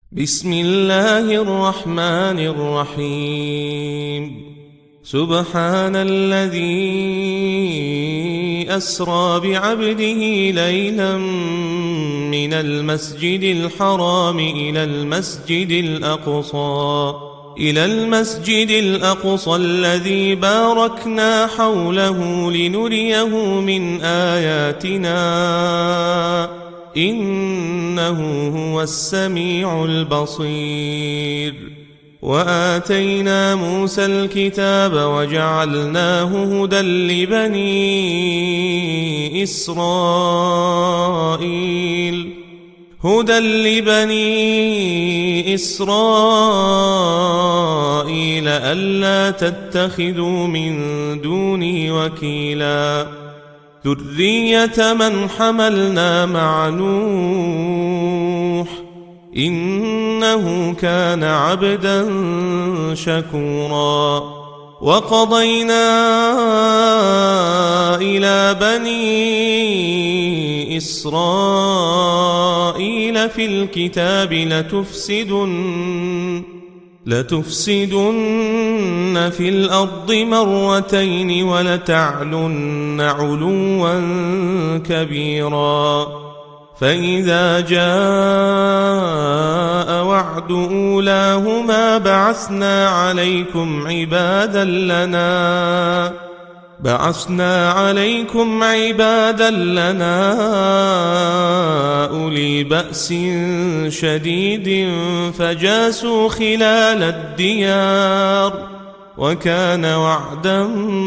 بسم الله الرحمن الرحيم سبحان الذي أسرى بعبده ليلا من المسجد الحرام إلى المسجد الأقصى الذي باركنا حوله لنريه من آياتنا إنه هو السميع البصير. وآتينا موسى الكتاب وجعلناه هدى لبني إسرائيل ألا تتخذوا من دوني وكيلا ذرية من حملنا مع نوح إنه كان عبدا شكورا. وقضينا إلى بني إسرائيل في الكتاب لتفسدن في الأرض مرتين ولتعلن علوا كبيرا. فإذا جاء وعد أولاهما بعثنا عليكم عبادا لنا أولي بأس شديد فجاسوا خلال الديار وكان وعدا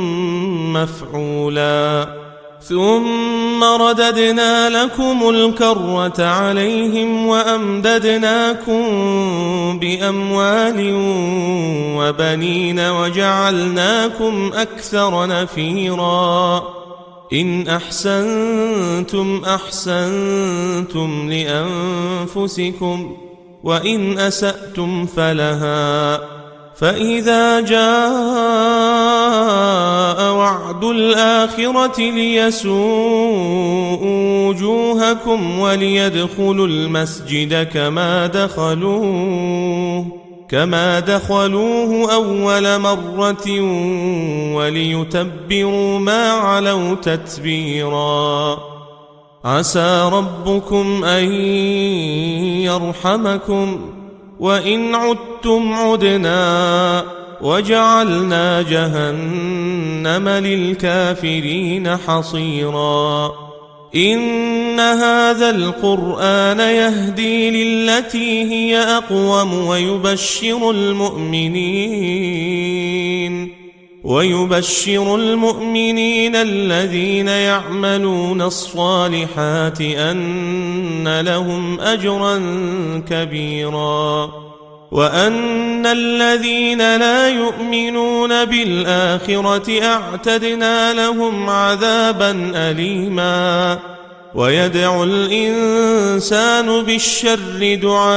مفعولا. ثم رددنا لكم الكرة عليهم وأمددناكم بأموال وبنين وجعلناكم أكثر نفيرا. إن أحسنتم أحسنتم لأنفسكم وإن أسأتم فلها. فإذا جاء وعد الآخرة ليسوءوا وجوهكم وليدخلوا المسجد كما دخلوه أول مرة وليتبروا ما علوا تتبيرا. عسى ربكم أن يرحمكم وإن عدتم عدنا وجعلنا جهنم للكافرين حصيرا. إن هذا القرآن يهدي للتي هي أقوم ويبشر المؤمنين الذين يعملون الصالحات أن لهم أجرا كبيرا وأن الذين لا يؤمنون بالآخرة أعتدنا لهم عذابا أليما. ويدعو الإنسان بالشر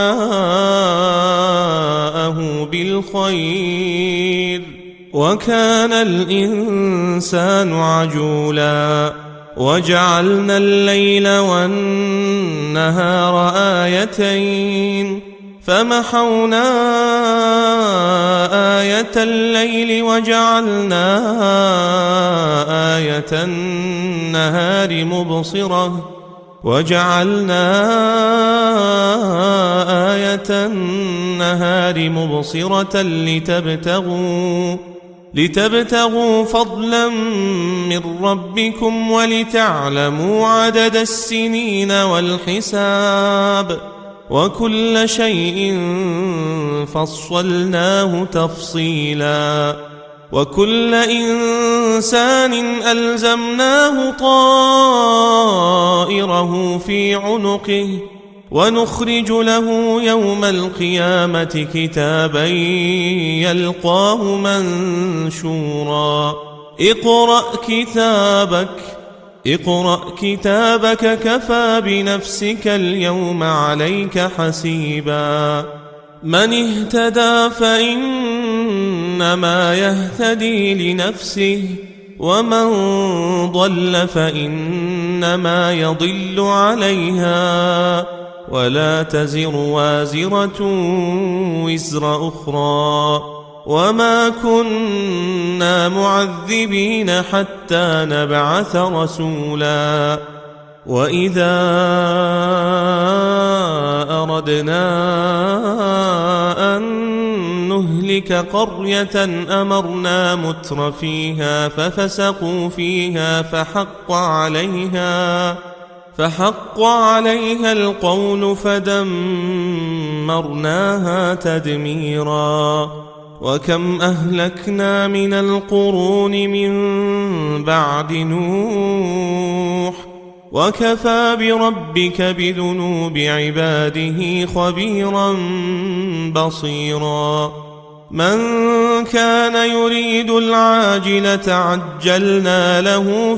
دعاءه بالخير وكان الإنسان عجولا. وجعلنا الليل والنهار آيتين فمحونا آية الليل وجعلنا آية النهار مبصرة لتبتغوا فضلا من ربكم ولتعلموا عدد السنين والحساب وكل شيء فصلناه تفصيلا. وكل إنسان ألزمناه طائره في عنقه ونخرج له يوم القيامة كتابا يلقاه منشورا. اقرأ كتابك كفى بنفسك اليوم عليك حسيبا. من اهتدى فإنما يهتدي لنفسه ومن ضل فإنما يضل عليها ولا تزر وازرة وزر أخرى وما كنا معذبين حتى نبعث رسولا وإذا أردنا أن نهلك قرية أمرنا متر فيها ففسقوا فيها فحق عليها القول فدمرناها تدميرا وكم أهلكنا من القرون من بعد نوح وكفى بربك بذنوب عباده خبيرا بصيرا من كان يريد العاجلة عجلنا له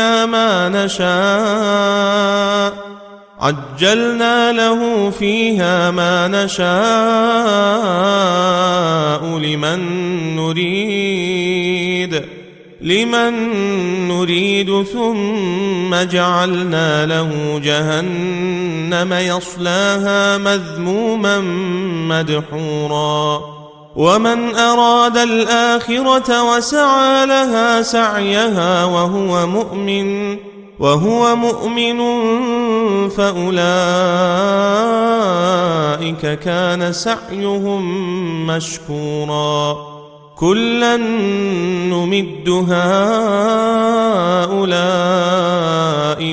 فيها ما نشاء لمن نريد ثم جعلنا له جهنم يصلاها مذموما مدحورا ومن أراد الآخرة وسعى لها سعيها وهو مؤمن فأولئك كان سعيهم مشكورا كلا نمد هؤلاء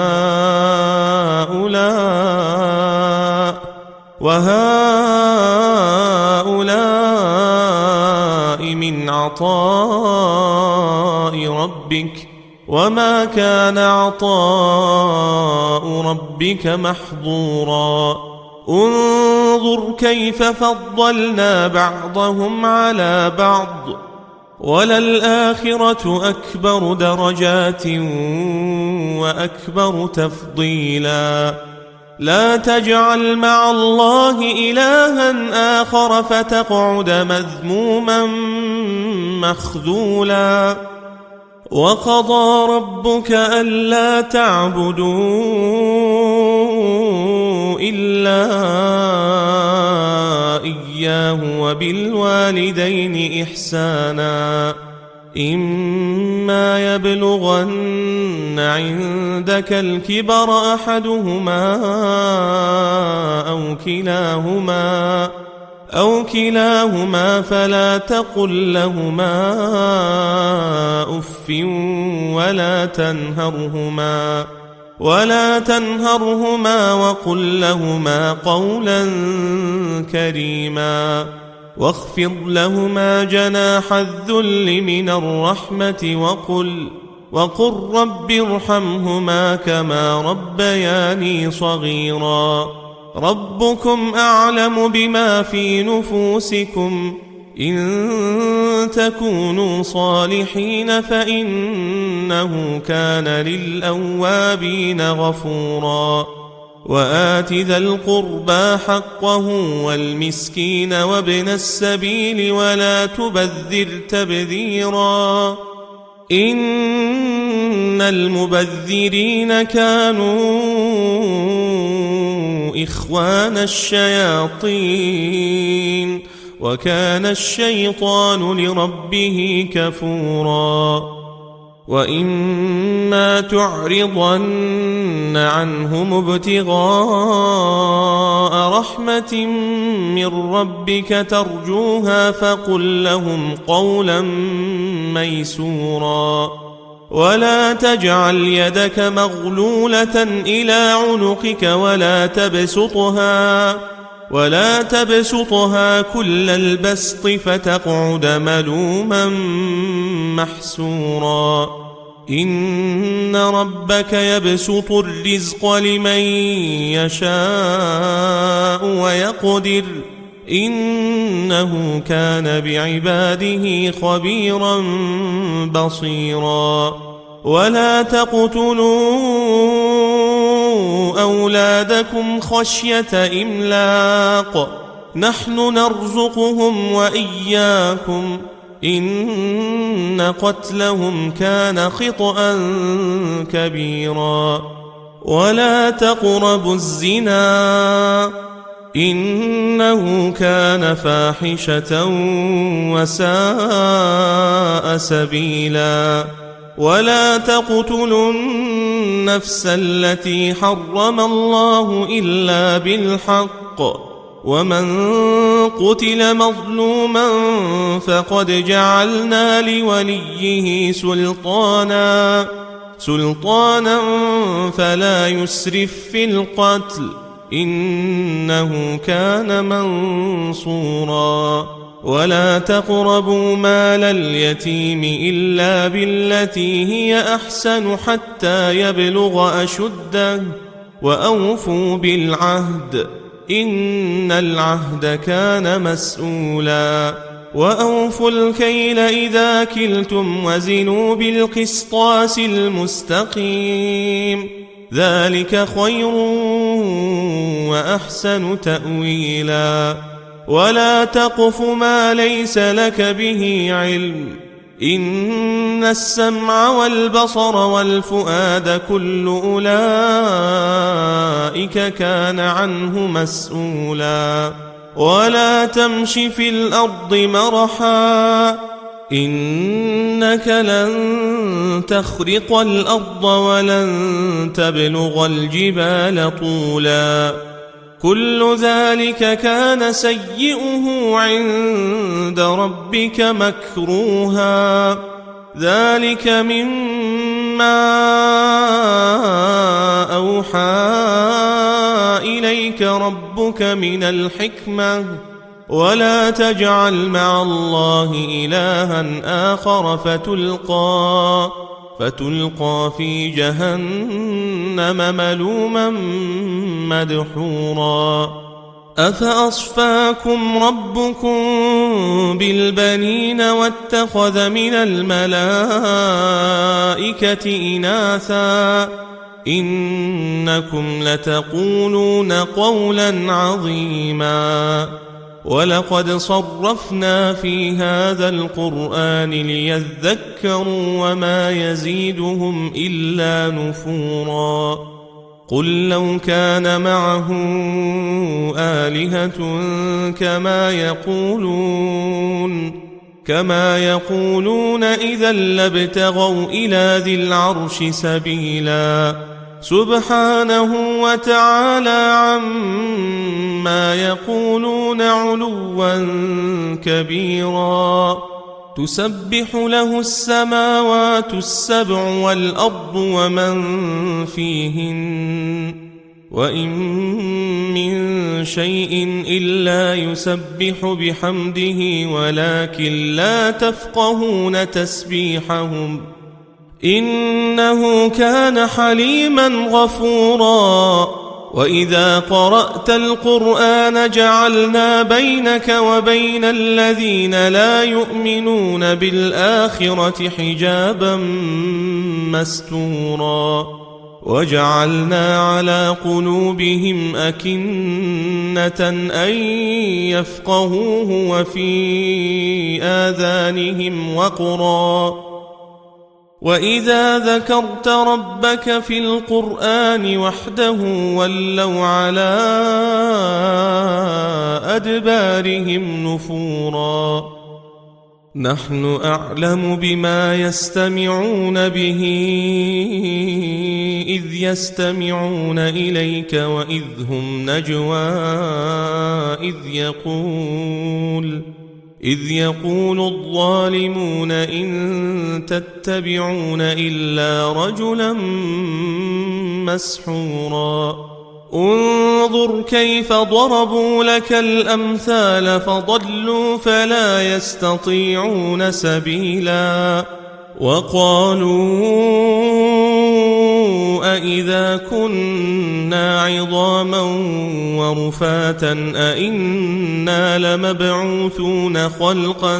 وهؤلاء من عطاء ربك وما كان عطاء ربك محظورا انظر كيف فضلنا بعضهم على بعض وللآخرة أكبر درجات وأكبر تفضيلا لا تجعل مع الله إلها آخر فتقعد مذموما مخذولا وقضى ربك ألا تعبدوا إلا إياه وبالوالدين إحسانا إما يبلغن عندك الكبر أحدهما أو كلاهما فلا تقل لهما أف ولا تنهرهما وقل لهما قولا كريما واخفض لهما جناح الذل من الرحمة وقل رب ارحمهما كما ربياني صغيرا ربكم أعلم بما في نفوسكم إن تكونوا صالحين فإنه كان للأوابين غفورا وآت ذا القربى حقه والمسكين وابن السبيل ولا تبذر تبذيرا إن المبذرين كانوا إخوان الشياطين وكان الشيطان لربه كفورا وإما تعرضن عنهم ابتغاء رحمة من ربك ترجوها فقل لهم قولا ميسورا ولا تجعل يدك مغلولة إلى عنقك ولا تبسطها كل البسط فتقعد ملوما محسورا إن ربك يبسط الرزق لمن يشاء ويقدر إنه كان بعباده خبيرا بصيرا ولا تقتلوا أولادكم خشية إملاق نحن نرزقهم وإياكم إن قتلهم كان خطأ كبيرا ولا تقربوا الزنا إنه كان فاحشة وساء سبيلا ولا تقتلوا النفس التي حرم الله إلا بالحق ومن قتل مظلوما فقد جعلنا لوليه سلطانا فلا يسرف في القتل إنه كان منصورا ولا تقربوا مال اليتيم إلا بالتي هي أحسن حتى يبلغ أشده وأوفوا بالعهد إن العهد كان مسؤولا وأوفوا الكيل إذا كلتم وزنوا بالقسطاس المستقيم ذلك خير وأحسن تأويلا ولا تقف ما ليس لك به علم إن السمع والبصر والفؤاد كل أولئك كان عنه مسؤولا ولا تمش في الأرض مرحا إنك لن تخرق الأرض ولن تبلغ الجبال طولا كل ذلك كان سيئه عند ربك مكروها ذلك مما أوحى إليك ربك من الحكمة ولا تجعل مع الله إلها آخر فتلقى في جهنم ملوما مدحورا أفأصفاكم ربكم بالبنين واتخذ من الملائكة إناثا إنكم لتقولون قولا عظيما ولقد صرفنا في هذا القرآن ليذكروا وما يزيدهم إلا نفورا قل لو كان معه آلهة كما يقولون إذا لابتغوا إلى ذي العرش سبيلا سبحانه وتعالى عما يقولون علوا كبيرا تسبح له السماوات السبع والأرض ومن فيهن وإن من شيء إلا يسبح بحمده ولكن لا تفقهون تسبيحهم إنه كان حليما غفورا وإذا قرأت القرآن جعلنا بينك وبين الذين لا يؤمنون بالآخرة حجابا مستورا وجعلنا على قلوبهم أكنة أن يفقهوه وفي آذانهم وقرا وإذا ذكرت ربك في القرآن وحده ولوا على أدبارهم نفورا نحن أعلم بما يستمعون به إذ يستمعون إليك وإذ هم نجوى إذ يقول الظالمون إن تتبعون إلا رجلا مسحورا انظر كيف ضربوا لك الأمثال فضلوا فلا يستطيعون سبيلا وقالوا أإذا كنا عظاما ورفاتا أإنا لمبعوثون خلقا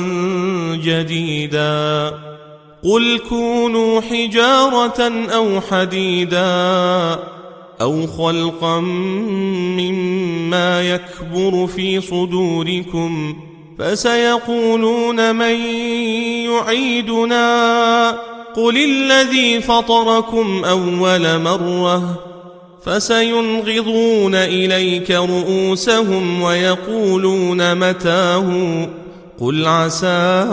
جديدا قل كونوا حجارة أو حديدا أو خلقا مما يكبر في صدوركم فسيقولون من يعيدنا قل الذي فطركم أول مرة فسينغضون إليك رؤوسهم ويقولون متاه قل عسى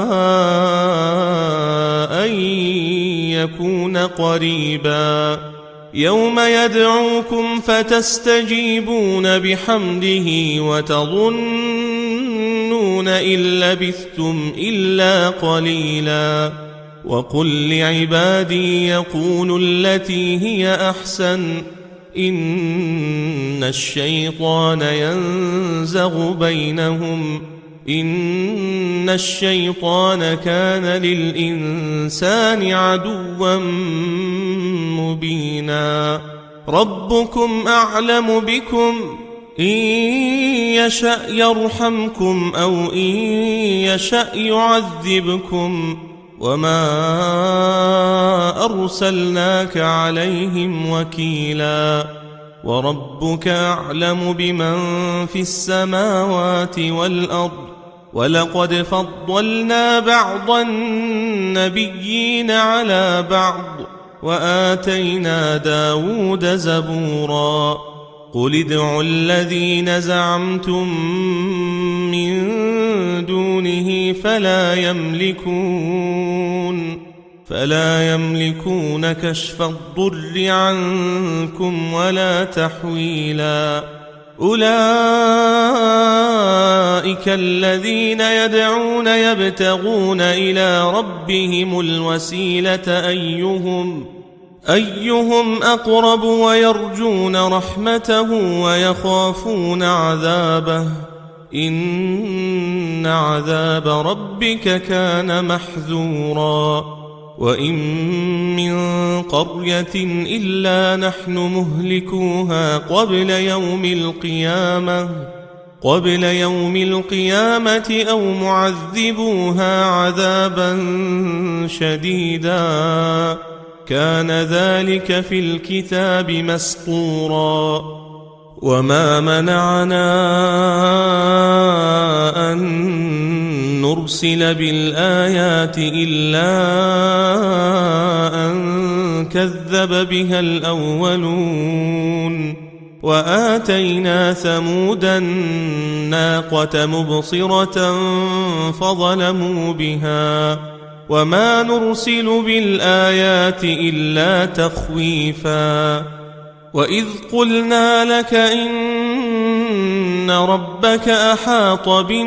أن يكون قريبا يوم يدعوكم فتستجيبون بحمده وتظنون إن لبثتم إلا قليلا وقل لعبادي يقولوا التي هي أحسن إن الشيطان ينزغ بينهم إن الشيطان كان للإنسان عدوا مبينا ربكم أعلم بكم إن يشأ يرحمكم أو إن يشأ يعذبكم وما أرسلناك عليهم وكيلا وربك أعلم بمن في السماوات والأرض ولقد فضلنا بعض النبيين على بعض وآتينا داود زبورا قل ادعوا الذين زعمتم من دونه فلا يملكون كشف الضر عنكم ولا تحويلا أولئك الذين يدعون يبتغون إلى ربهم الوسيلة أيهم أقرب ويرجون رحمته ويخافون عذابه إن عذاب ربك كان محذورا وإن من قرية إلا نحن مهلكوها قبل يوم القيامة أو معذبوها عذابا شديدا كان ذلك في الكتاب مسطورا وما منعنا أن نرسل بالآيات إلا أن كذب بها الأولون وآتينا ثمود الناقة مبصرة فظلموا بها وما نرسل بالآيات إلا تخويفا وإذ قلنا لك إن ربك أحاط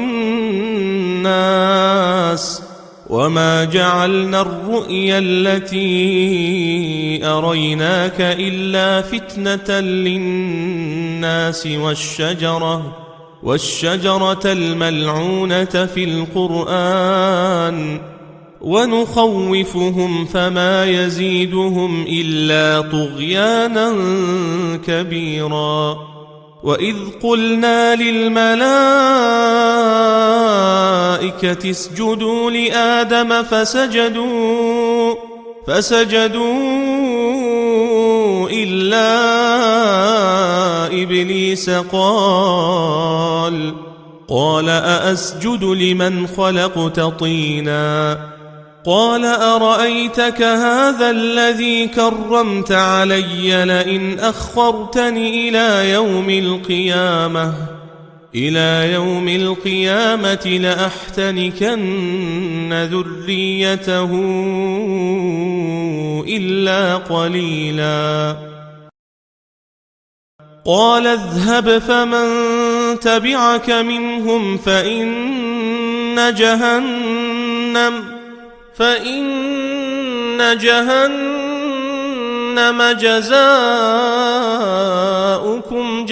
بالناس وما جعلنا الرؤيا التي أريناك إلا فتنة للناس والشجرة الملعونة في القرآن ونخوفهم فما يزيدهم إلا طغيانا كبيرا وإذ قلنا للملائكة اسجدوا لآدم فسجدوا إلا إبليس قال أأسجد لمن خلقت طينا قال أرأيتك هذا الذي كرمت علي لئن أخرتني إلى يوم القيامة لأحتنكن ذريته إلا قليلا قال اذهب فمن تبعك منهم فإن جهنم جزاؤكم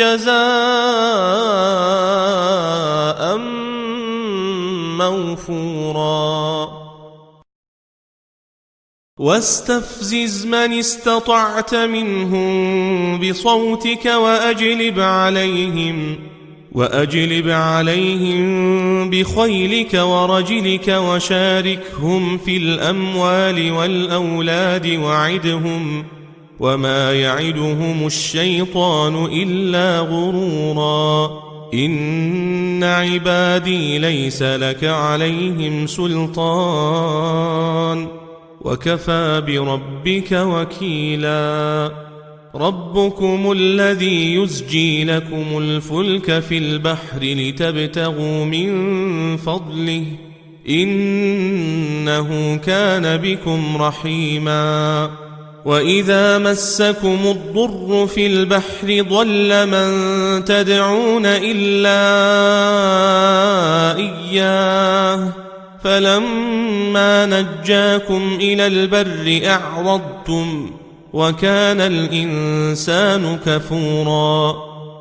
جزاء موفورا واستفزز من استطعت منهم بصوتك وأجلب عليهم بخيلك ورجلك وشاركهم في الأموال والأولاد وعدهم وما يعدهم الشيطان إلا غرورا إن عبادي ليس لك عليهم سلطان وكفى بربك وكيلا ربكم الذي يزجي لكم الفلك في البحر لتبتغوا من فضله إنه كان بكم رحيما وإذا مسكم الضر في البحر ضل من تدعون إلا إياه فلما نجاكم إلى البر أعرضتم وكان الإنسان كفورا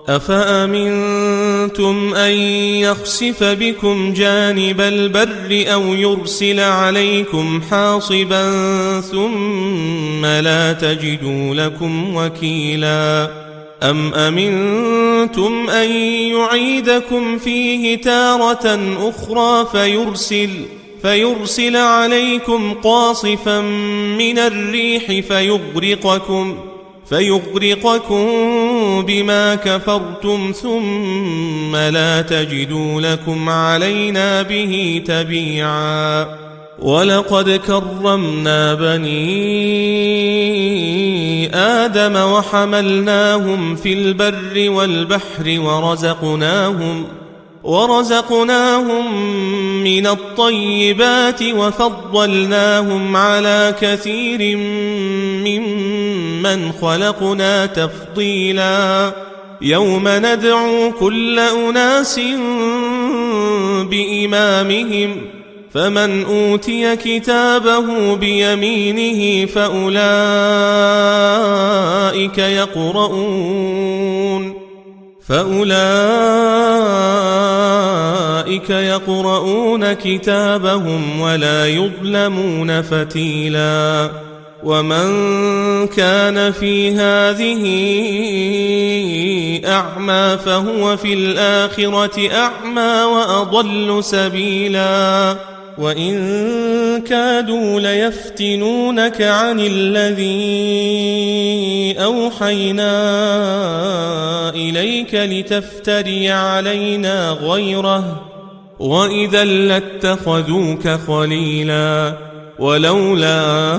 أفأمنتم أن يخسف بكم جانب البر أو يرسل عليكم حاصبا ثم لا تجدوا لكم وكيلا أم أمنتم أن يعيدكم فيه تارة أخرى فيرسل عليكم قاصفا من الريح فيغرقكم بما كفرتم ثم لا تجدوا لكم علينا به تبيعا ولقد كرمنا بني آدم وحملناهم في البر والبحر ورزقناهم من الطيبات وفضلناهم على كثير ممن خلقنا تفضيلا يوم ندعو كل أناس بإمامهم فمن أوتي كتابه بيمينه فأولئك يقرؤون كتابهم ولا يظلمون فتيلا ومن كان في هذه أعمى فهو في الآخرة أعمى وأضل سبيلا وإن كادوا ليفتنونك عن الذي أوحينا إليك لتفتري علينا غيره وإذا لاتخذوك خليلا ولولا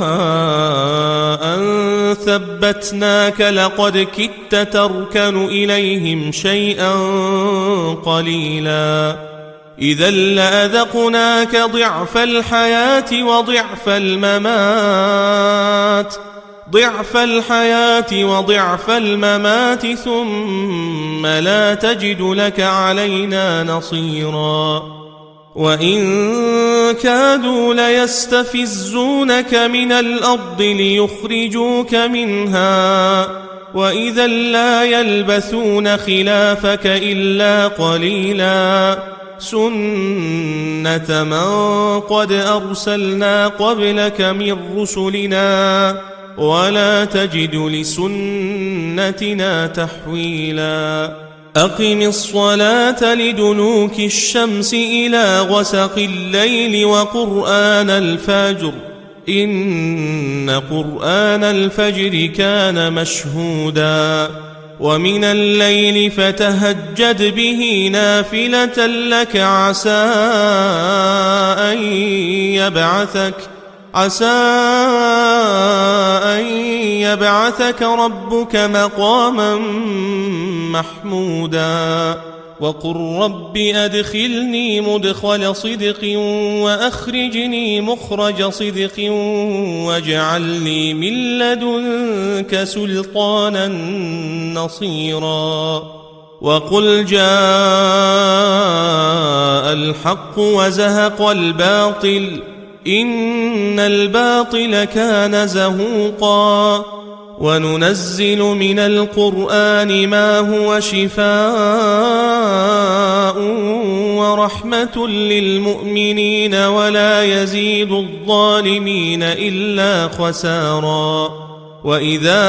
أن ثبتناك لقد كدت تركن إليهم شيئا قليلا إذا لأذقناك ضعف الحياة وضعف الممات ثم لا تجد لك علينا نصيرا وإن كادوا ليستفزونك من الأرض ليخرجوك منها وإذا لا يلبثون خلافك إلا قليلا سنة من قد أرسلنا قبلك من رسلنا ولا تجد لسنتنا تحويلا أقم الصلاة لدلوك الشمس إلى غسق الليل وقرآن الفجر إن قرآن الفجر كان مشهودا ومن الليل فتهجد به نافلة لك عسى أن يبعثك ربك مقاما محمودا وقل رب أدخلني مدخل صدق وأخرجني مخرج صدق واجعل لي من لدنك سلطانا نصيرا وقل جاء الحق وزهق الباطل إن الباطل كان زهوقا وننزل من القرآن ما هو شفاء ورحمة للمؤمنين ولا يزيد الظالمين إلا خسارا وإذا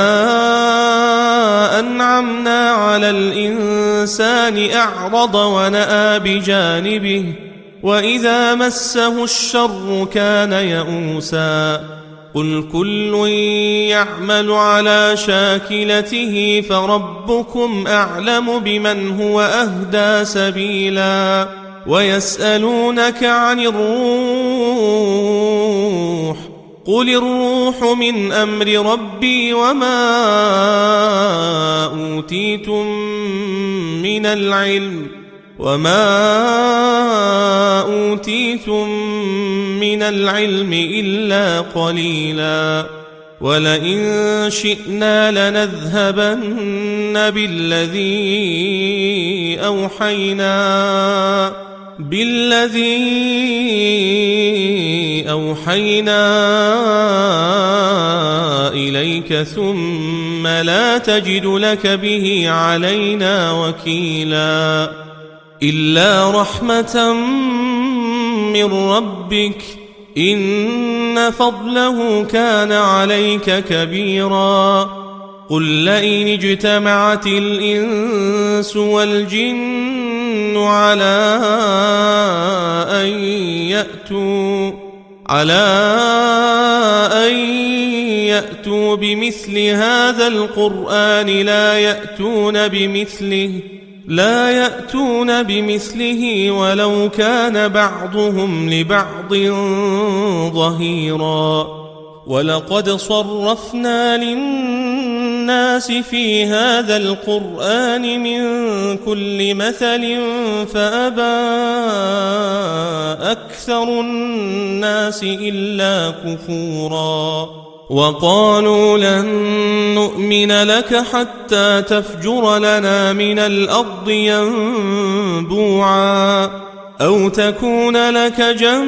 أنعمنا على الإنسان أعرض ونأى بجانبه وإذا مسه الشر كان يئوسا قل كل يعمل على شاكلته فربكم أعلم بمن هو أهدى سبيلا ويسألونك عن الروح قل الروح من أمر ربي وما أوتيتم من العلم إلا قليلا ولئن شئنا لنذهبن بالذي أوحينا إليك ثم لا تجد لك به علينا وكيلا إلا رحمة من ربك إن فضله كان عليك كبيرا قل لئن اجتمعت الإنس والجن على أن يأتوا بمثل هذا القرآن لا يأتون بمثله ولو كان بعضهم لبعض ظهيرا ولقد صرفنا للناس في هذا القرآن من كل مثل فأبى أكثر الناس إلا كفورا وقالوا لن نؤمن لك حتى تفجر لنا من الأرض ينبوعا أو تكون لك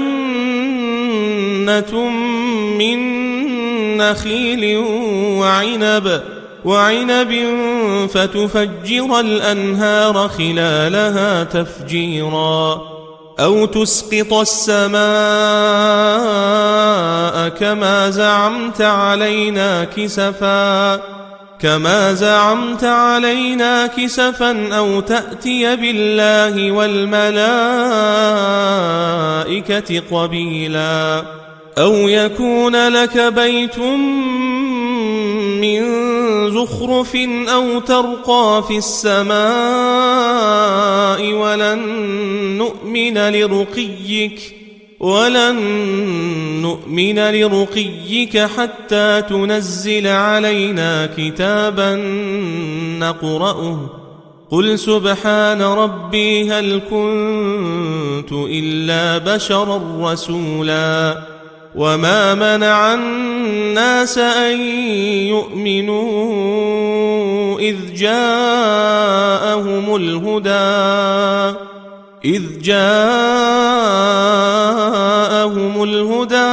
جنة من نخيل وعنب فتفجر الأنهار خلالها تفجيرا أو تسقط السماء كما زعمت علينا كسفا أو تأتي بالله والملائكة قبيلا أو يكون لك بيت من زخرف أو ترقى في السماء ولن نؤمن لرقيك حتى تنزل علينا كتابا نقرأه قل سبحان ربي هل كنت إلا بشرا رسولا وما منع الناس أن يؤمنوا إذ جاءهم الهدى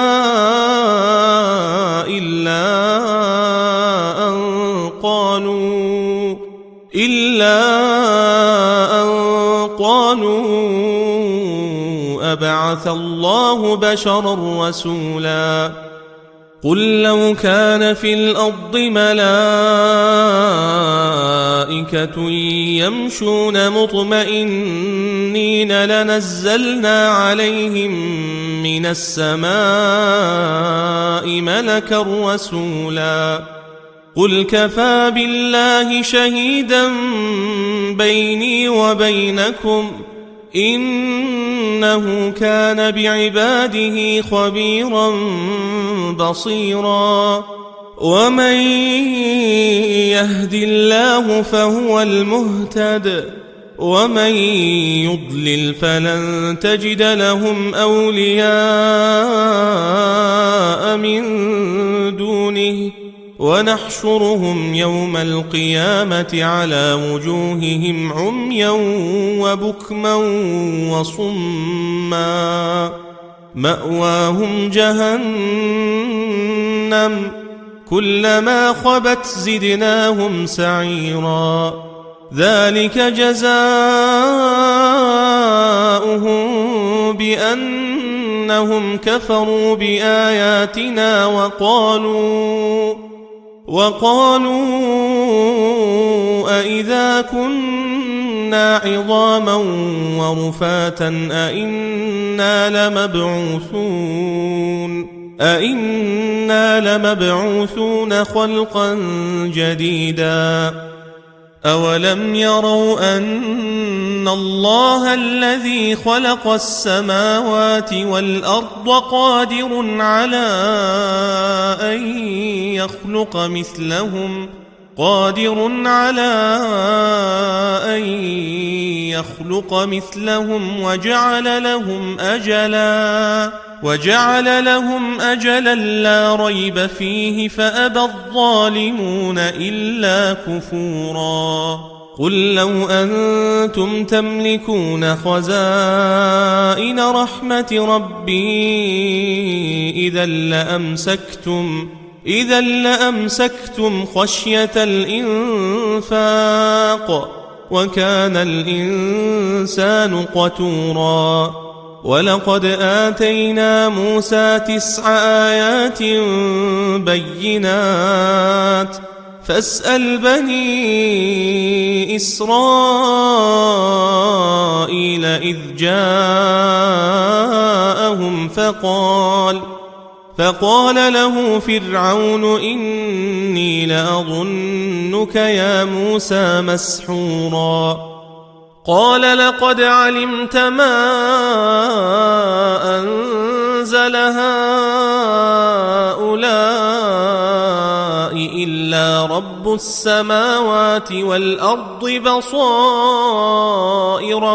إلا أن قالوا أبعث الله بشرا رسولا قل لو كان في الأرض ملائكة يمشون مطمئنين لنزلنا عليهم من السماء ملكا رسولا قل كفى بالله شهيدا بيني وبينكم إنه كان بعباده خبيرا بصيرا ومن يهد الله فهو المهتد ومن يضلل فلن تجد لهم أولياء من دونه ونحشرهم يوم القيامة على وجوههم عميا وبكما وصما مأواهم جهنم كلما خبت زدناهم سعيرا ذلك جزاؤهم بأنهم كفروا بآياتنا وقالوا أئذا كنا عظاما ورفاتا أئنا لمبعوثون خلقا جديدا أولم يروا أن الله الذي خلق السماوات والأرض قادر على أن يخلق مثلهم وجعل لهم أجلا لا ريب فيه فأبى الظالمون إلا كفورا قل لو أنتم تملكون خزائن رحمة ربي إذا لأمسكتم خشية الإنفاق وكان الإنسان قتورا ولقد آتينا موسى 9 آيات بينات فاسأل بني إسرائيل إذ جاءهم فقال له فرعون إني لأظنك يا موسى مسحورا قال لقد علمت ما أنزل هؤلاء إلا رب السماوات والأرض بصائر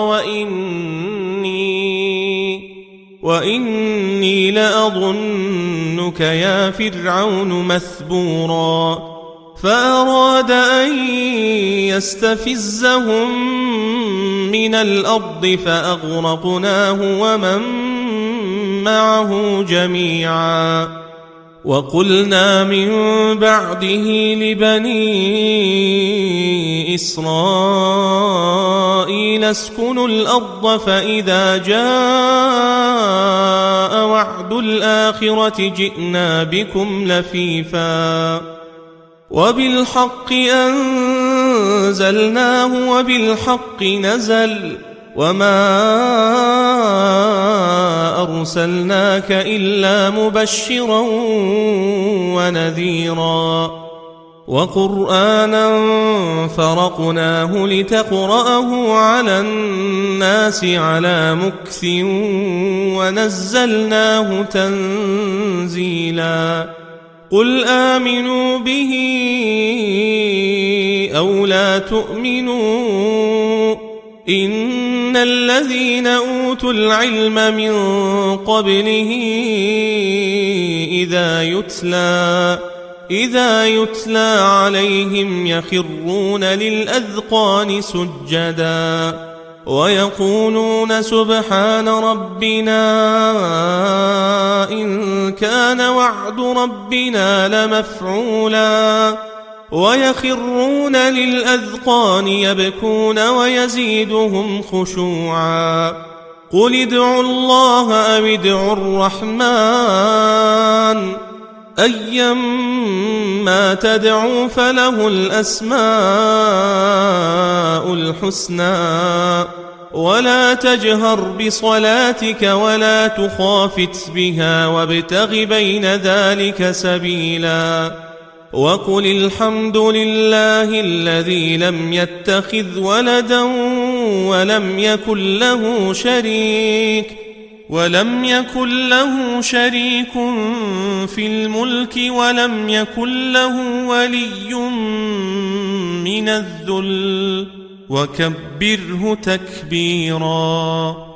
وإني لأظنك يا فرعون مثبورا فأراد أن يستفزهم من الأرض فأغرقناه ومن معه جميعا وقلنا من بعده لبني إسرائيل اسكنوا الأرض فإذا جاء وعد الآخرة جئنا بكم لفيفا وبالحق أنزلناه وبالحق نزل وما أرسلناك إلا مبشرا ونذيرا وقرآنا فرقناه لتقرأه على الناس على مكث ونزلناه تنزيلا قل آمنوا به أو لا تؤمنوا إن الذين أوتوا العلم من قبله إذا يتلى عليهم يخرون للأذقان سجدا ويقولون سبحان ربنا إن كان وعد ربنا لمفعولا ويخرون للأذقان يبكون ويزيدهم خشوعا قل ادعوا الله أو ادعوا الرحمن أيما تدعوا فله الأسماء الحسنى ولا تجهر بصلاتك ولا تخافت بها وابتغ بين ذلك سبيلا وقل الحمد لله الذي لم يتخذ ولدا ولم يكن له شريك في الملك ولم يكن له ولي من الذل وكبره تكبيرا